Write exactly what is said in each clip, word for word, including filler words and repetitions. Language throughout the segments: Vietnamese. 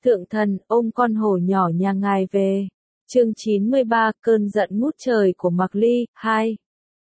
Thượng thần, ôm con hổ nhỏ nhà ngài về. Chương chín mươi ba, cơn giận ngút trời của Mạc Ly, hai.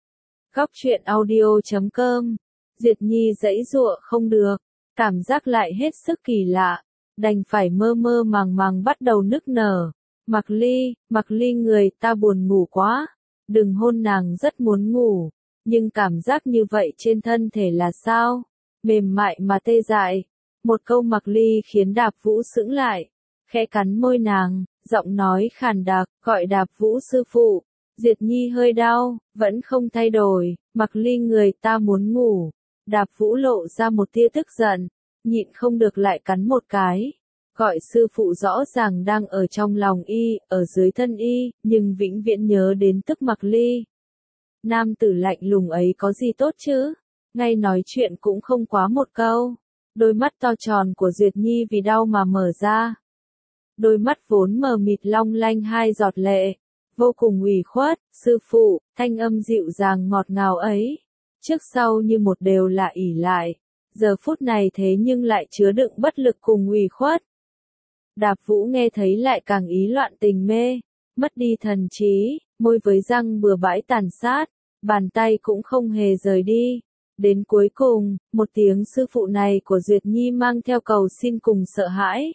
Góc truyện audio chấm com. Diệt Nhi giãy giụa không được, cảm giác lại hết sức kỳ lạ, đành phải mơ mơ màng màng bắt đầu nức nở. Mạc Ly, Mạc Ly người ta buồn ngủ quá, đừng hôn nàng, rất muốn ngủ, nhưng cảm giác như vậy trên thân thể là sao? Mềm mại mà tê dại. Một câu Mạc Ly khiến Đạp Vũ sững lại, khẽ cắn môi nàng, giọng nói khàn đặc, gọi Đạp Vũ sư phụ. Diệt Nhi hơi đau, vẫn không thay đổi. Mạc Ly người ta muốn ngủ. Đạp Vũ lộ ra một tia tức giận, nhịn không được lại cắn một cái. Gọi sư phụ rõ ràng đang ở trong lòng y, ở dưới thân y, nhưng vĩnh viễn nhớ đến tức Mạc Ly. Nam tử lạnh lùng ấy có gì tốt chứ? Ngay nói chuyện cũng không quá một câu. Đôi mắt to tròn của Duyệt Nhi vì đau mà mở ra. Đôi mắt vốn mờ mịt long lanh hai giọt lệ, vô cùng ủy khuất. Sư phụ, thanh âm dịu dàng ngọt ngào ấy, trước sau như một đều là ỷ lại, giờ phút này thế nhưng lại chứa đựng bất lực cùng ủy khuất. Đạp Vũ nghe thấy lại càng ý loạn tình mê, mất đi thần trí, môi với răng bừa bãi tàn sát, bàn tay cũng không hề rời đi. Đến cuối cùng, một tiếng sư phụ này của Duyệt Nhi mang theo cầu xin cùng sợ hãi.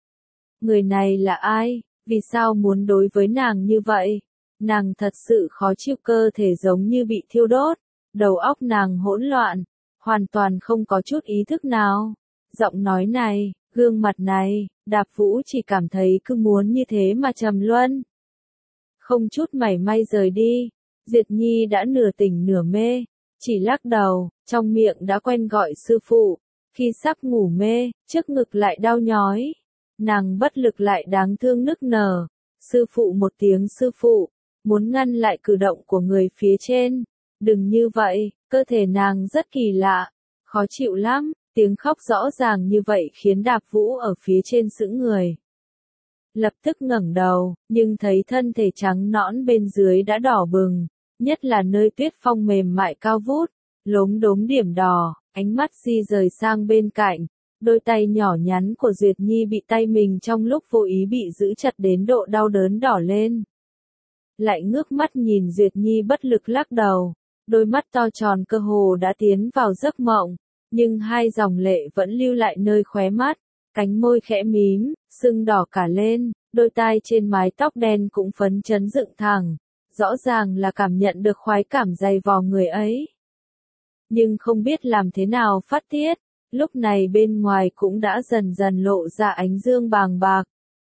Người này là ai? Vì sao muốn đối với nàng như vậy? Nàng thật sự khó chịu, cơ thể giống như bị thiêu đốt, đầu óc nàng hỗn loạn, hoàn toàn không có chút ý thức nào. Giọng nói này, gương mặt này, Đạp Vũ chỉ cảm thấy cứ muốn như thế mà trầm luân. Không chút mảy may rời đi, Diệt Nhi đã nửa tỉnh nửa mê, chỉ lắc đầu, trong miệng đã quen gọi sư phụ. Khi sắp ngủ mê, trước ngực lại đau nhói, nàng bất lực lại đáng thương nức nở. Sư phụ, một tiếng sư phụ, muốn ngăn lại cử động của người phía trên. Đừng như vậy, cơ thể nàng rất kỳ lạ, khó chịu lắm. Tiếng khóc rõ ràng như vậy khiến Đạp Vũ ở phía trên sững người. Lập tức ngẩng đầu, nhưng thấy thân thể trắng nõn bên dưới đã đỏ bừng, nhất là nơi tuyết phong mềm mại cao vút, lốm đốm điểm đỏ. Ánh mắt di rời sang bên cạnh, đôi tay nhỏ nhắn của Duyệt Nhi bị tay mình trong lúc vô ý bị giữ chặt đến độ đau đớn đỏ lên. Lại ngước mắt nhìn Duyệt Nhi bất lực lắc đầu, đôi mắt to tròn cơ hồ đã tiến vào giấc mộng, nhưng hai dòng lệ vẫn lưu lại nơi khóe mắt, cánh môi khẽ mím, sưng đỏ cả lên, đôi tai trên mái tóc đen cũng phấn chấn dựng thẳng, rõ ràng là cảm nhận được khoái cảm dày vò người ấy. Nhưng không biết làm thế nào phát tiết, lúc này bên ngoài cũng đã dần dần lộ ra ánh dương bàng bạc.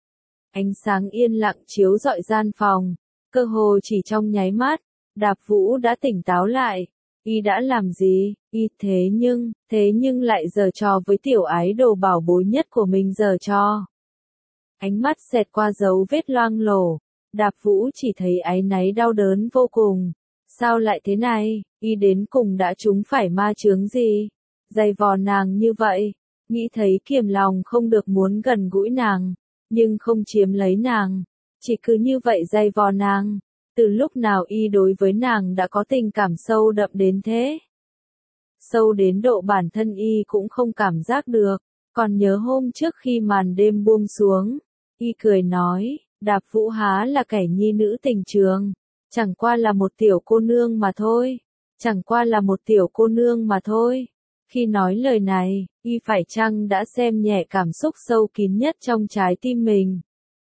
Ánh sáng yên lặng chiếu rọi gian phòng, cơ hồ chỉ trong nháy mắt, Đạp Vũ đã tỉnh táo lại. Y đã làm gì? Y thế nhưng, thế nhưng lại giở trò với tiểu ái đồ bảo bối nhất của mình giở trò. Ánh mắt xẹt qua dấu vết loang lổ, Đạp Vũ chỉ thấy áy náy đau đớn vô cùng. Sao lại thế này? Y đến cùng đã trúng phải ma chướng gì? Dày vò nàng như vậy, nghĩ thấy kiềm lòng không được muốn gần gũi nàng, nhưng không chiếm lấy nàng, chỉ cứ như vậy dày vò nàng. Từ lúc nào Y đối với nàng đã có tình cảm sâu đậm đến thế? Sâu đến độ bản thân Y cũng không cảm giác được. Còn nhớ hôm trước khi màn đêm buông xuống, Y cười nói, Đạp Vũ há là kẻ nhi nữ tình trường, chẳng qua là một tiểu cô nương mà thôi, chẳng qua là một tiểu cô nương mà thôi. Khi nói lời này, Y phải chăng đã xem nhẹ cảm xúc sâu kín nhất trong trái tim mình?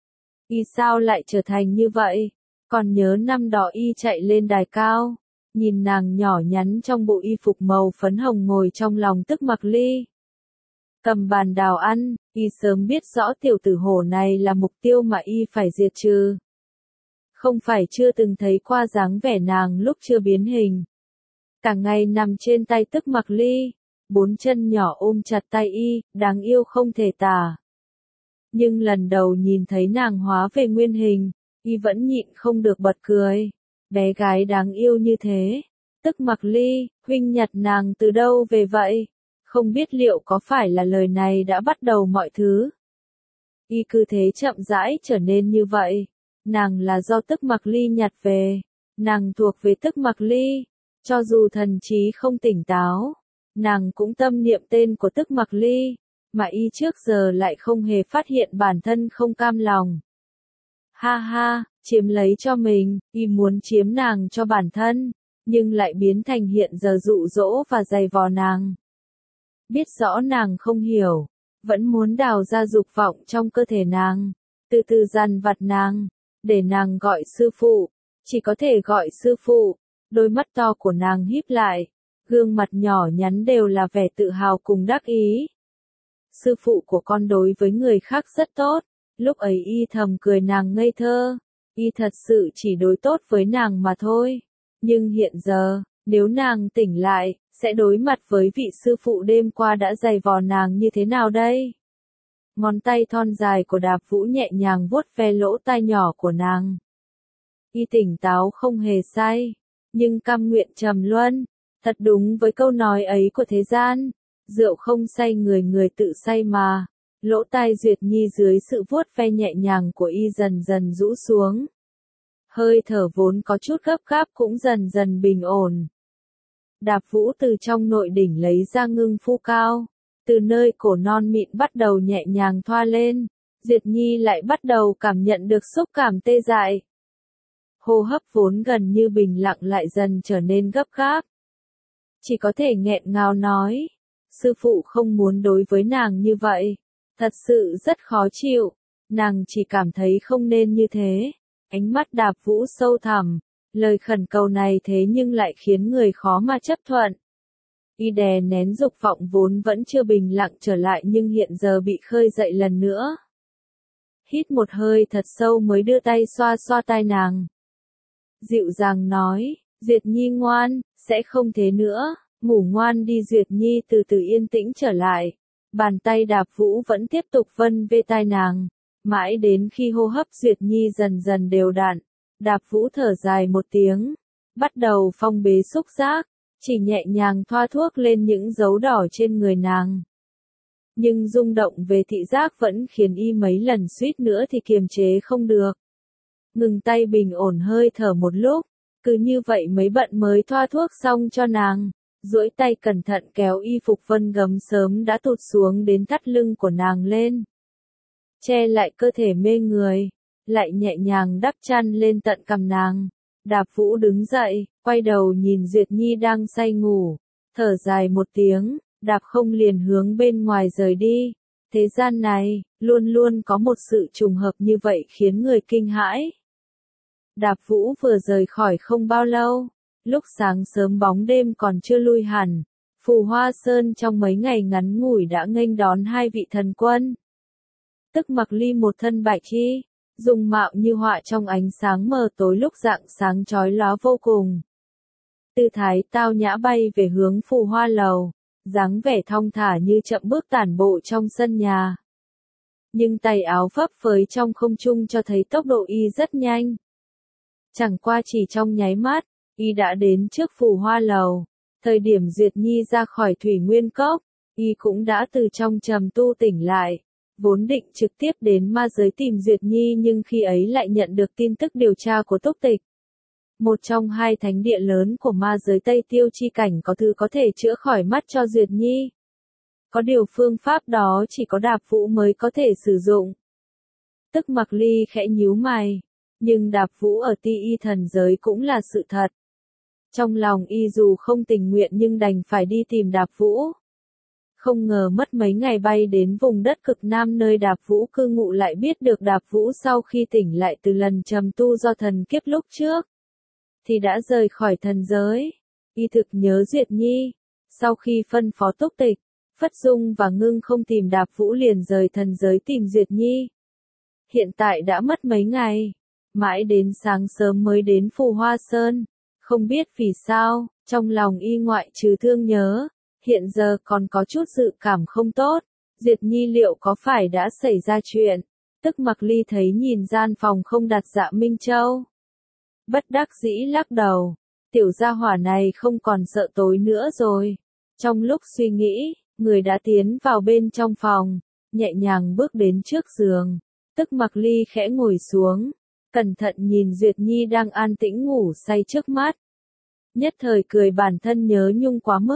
Y sao lại trở thành như vậy? Còn nhớ năm đó Y chạy lên đài cao, nhìn nàng nhỏ nhắn trong bộ y phục màu phấn hồng ngồi trong lòng tức Mạc Ly, cầm bàn đào ăn. Y sớm biết rõ tiểu tử hổ này là mục tiêu mà Y phải diệt trừ. Không phải chưa từng thấy qua dáng vẻ nàng lúc chưa biến hình, cả ngày nằm trên tay tức Mạc Ly, bốn chân nhỏ ôm chặt tay Y, đáng yêu không thể tả. Nhưng lần đầu nhìn thấy nàng hóa về nguyên hình, Y vẫn nhịn không được bật cười. Bé gái đáng yêu như thế, tức Mạc Ly, huynh nhặt nàng từ đâu về vậy? Không biết liệu có phải là lời này đã bắt đầu mọi thứ? Y cứ thế chậm rãi trở nên như vậy. Nàng là do tức Mạc Ly nhặt về, nàng thuộc về tức Mạc Ly, cho dù thần trí không tỉnh táo, nàng cũng tâm niệm tên của tức Mạc Ly. mà y trước giờ lại không hề phát hiện bản thân không cam lòng. Ha ha, chiếm lấy cho mình, y muốn chiếm nàng cho bản thân, nhưng lại biến thành hiện giờ dụ dỗ và giày vò nàng. Biết rõ nàng không hiểu, vẫn muốn đào ra dục vọng trong cơ thể nàng, từ từ dằn vặt nàng, để nàng gọi sư phụ, chỉ có thể gọi sư phụ, đôi mắt to của nàng híp lại, gương mặt nhỏ nhắn đều là vẻ tự hào cùng đắc ý. Sư phụ của con đối với người khác rất tốt, lúc ấy y thầm cười nàng ngây thơ, y thật sự chỉ đối tốt với nàng mà thôi. Nhưng hiện giờ, nếu nàng tỉnh lại, sẽ đối mặt với vị sư phụ đêm qua đã giày vò nàng như thế nào đây? Ngón tay thon dài của Đạp Vũ nhẹ nhàng vuốt ve lỗ tai nhỏ của nàng. Y tỉnh táo không hề sai, nhưng cam nguyện trầm luân, thật đúng với câu nói ấy của thế gian, rượu không say người người tự say mà. Lỗ tai Duyệt Nhi dưới sự vuốt ve nhẹ nhàng của y dần dần rũ xuống. Hơi thở vốn có chút gấp gáp cũng dần dần bình ổn. Đạp Vũ từ trong nội đỉnh lấy ra ngưng phu cao, từ nơi cổ non mịn bắt đầu nhẹ nhàng thoa lên, Duyệt Nhi lại bắt đầu cảm nhận được xúc cảm tê dại. Hô hấp vốn gần như bình lặng lại dần trở nên gấp gáp. Chỉ có thể nghẹn ngào nói, sư phụ không muốn đối với nàng như vậy, thật sự rất khó chịu, nàng chỉ cảm thấy không nên như thế. Ánh mắt Đạp Vũ sâu thẳm, lời khẩn cầu này thế nhưng lại khiến người khó mà chấp thuận. Y đè nén dục vọng vốn vẫn chưa bình lặng trở lại nhưng hiện giờ bị khơi dậy lần nữa. Hít một hơi thật sâu mới đưa tay xoa xoa tai nàng. Dịu dàng nói, Duyệt Nhi ngoan, sẽ không thế nữa, ngủ ngoan đi. Duyệt Nhi từ từ yên tĩnh trở lại, bàn tay Đạp Vũ vẫn tiếp tục vân về tai nàng. Mãi đến khi hô hấp Duyệt Nhi dần dần đều đặn, Đạp Vũ thở dài một tiếng, bắt đầu phong bế xúc giác, chỉ nhẹ nhàng thoa thuốc lên những dấu đỏ trên người nàng. Nhưng rung động về thị giác vẫn khiến y mấy lần suýt nữa thì kiềm chế không được. Ngừng tay bình ổn hơi thở một lúc, cứ như vậy mấy bận mới thoa thuốc xong cho nàng, duỗi tay cẩn thận kéo y phục vân gấm sớm đã tụt xuống đến thắt lưng của nàng lên. Che lại cơ thể mê người, lại nhẹ nhàng đắp chăn lên tận cằm nàng. Đạp Vũ đứng dậy, quay đầu nhìn Duyệt Nhi đang say ngủ, thở dài một tiếng, đạp không liền hướng bên ngoài rời đi. Thế gian này, luôn luôn có một sự trùng hợp như vậy khiến người kinh hãi. Đạp Vũ vừa rời khỏi không bao lâu, lúc sáng sớm bóng đêm còn chưa lui hẳn, Phù Hoa Sơn trong mấy ngày ngắn ngủi đã nghênh đón hai vị thần quân. Tức Mặc Ly một thân bạch y, dung mạo như họa trong ánh sáng mờ tối lúc rạng sáng chói lóa vô cùng. Tư thái tao nhã bay về hướng Phù Hoa Lầu, dáng vẻ thong thả như chậm bước tản bộ trong sân nhà. Nhưng tay áo phấp phới trong không trung cho thấy tốc độ y rất nhanh. Chẳng qua chỉ trong nháy mắt, y đã đến trước Phù Hoa Lầu. Thời điểm Duyệt Nhi ra khỏi Thủy Nguyên Cốc, y cũng đã từ trong trầm tu tỉnh lại. Vốn định trực tiếp đến ma giới tìm Duyệt Nhi nhưng khi ấy lại nhận được tin tức điều tra của Túc Tịch. Một trong hai thánh địa lớn của ma giới Tây Tiêu Chi Cảnh có thứ có thể chữa khỏi mắt cho Duyệt Nhi. Có điều phương pháp đó chỉ có Đạp Vũ mới có thể sử dụng. Tức Mặc Ly khẽ nhíu mày, nhưng Đạp Vũ ở Ti Y thần giới cũng là sự thật. Trong lòng y dù không tình nguyện nhưng đành phải đi tìm Đạp Vũ. Không ngờ mất mấy ngày bay đến vùng đất cực nam nơi Đạp Vũ cư ngụ lại biết được Đạp Vũ sau khi tỉnh lại từ lần trầm tu do thần kiếp lúc trước, thì đã rời khỏi thần giới. Y thực nhớ Duyệt Nhi, sau khi phân phó Túc Tịch, Phất Dung và Ngưng không tìm Đạp Vũ liền rời thần giới tìm Duyệt Nhi. Hiện tại đã mất mấy ngày, mãi đến sáng sớm mới đến Phù Hoa Sơn, không biết vì sao, trong lòng y ngoại trừ thương nhớ, hiện giờ còn có chút dự cảm không tốt. Duyệt Nhi liệu có phải đã xảy ra chuyện? Tức Mặc Ly thấy nhìn gian phòng không đặt Dạ Minh Châu, bất đắc dĩ lắc đầu, tiểu gia hỏa này không còn sợ tối nữa rồi. Trong lúc suy nghĩ, người đã tiến vào bên trong phòng, nhẹ nhàng bước đến trước giường. Tức Mặc Ly khẽ ngồi xuống, cẩn thận nhìn Duyệt Nhi đang an tĩnh ngủ say trước mắt. Nhất thời cười bản thân nhớ nhung quá mức,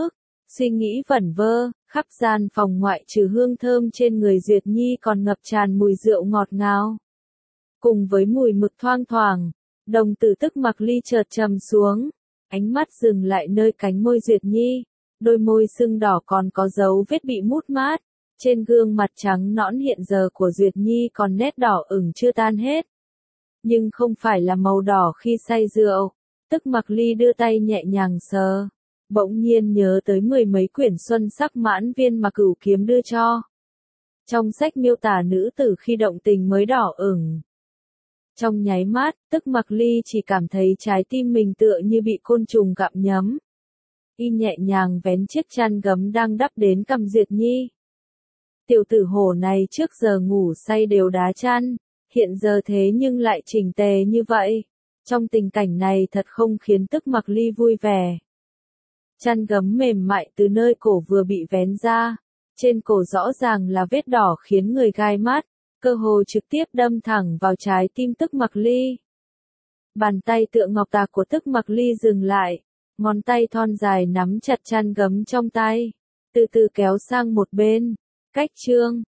Suy nghĩ vẩn vơ, khắp gian phòng ngoại trừ hương thơm trên người Duyệt Nhi còn ngập tràn mùi rượu ngọt ngào. Cùng với mùi mực thoang thoảng, đồng tử Tức Mặc Ly chợt trầm xuống, ánh mắt dừng lại nơi cánh môi Duyệt Nhi, đôi môi sưng đỏ còn có dấu vết bị mút mát, trên gương mặt trắng nõn hiện giờ của Duyệt Nhi còn nét đỏ ửng chưa tan hết. Nhưng không phải là màu đỏ khi say rượu. Tức Mặc Ly đưa tay nhẹ nhàng sờ, bỗng nhiên nhớ tới mười mấy quyển xuân sắc mãn viên mà Cửu Kiếm đưa cho. Trong sách miêu tả nữ tử khi động tình mới đỏ ửng. Trong nháy mắt, Tức Mặc Ly chỉ cảm thấy trái tim mình tựa như bị côn trùng gặm nhấm. Y nhẹ nhàng vén chiếc chăn gấm đang đắp đến cằm Duyệt Nhi. Tiểu tử hổ này trước giờ ngủ say đều đá chăn, hiện giờ thế nhưng lại chỉnh tề như vậy. Trong tình cảnh này thật không khiến Tức Mặc Ly vui vẻ. Chăn gấm mềm mại từ nơi cổ vừa bị vén ra, trên cổ rõ ràng là vết đỏ khiến người gai mắt, cơ hồ trực tiếp đâm thẳng vào trái tim Tức Mặc Ly. Bàn tay tựa ngọc tạc của Tức Mặc Ly dừng lại, ngón tay thon dài nắm chặt chăn gấm trong tay, từ từ kéo sang một bên. Cách chương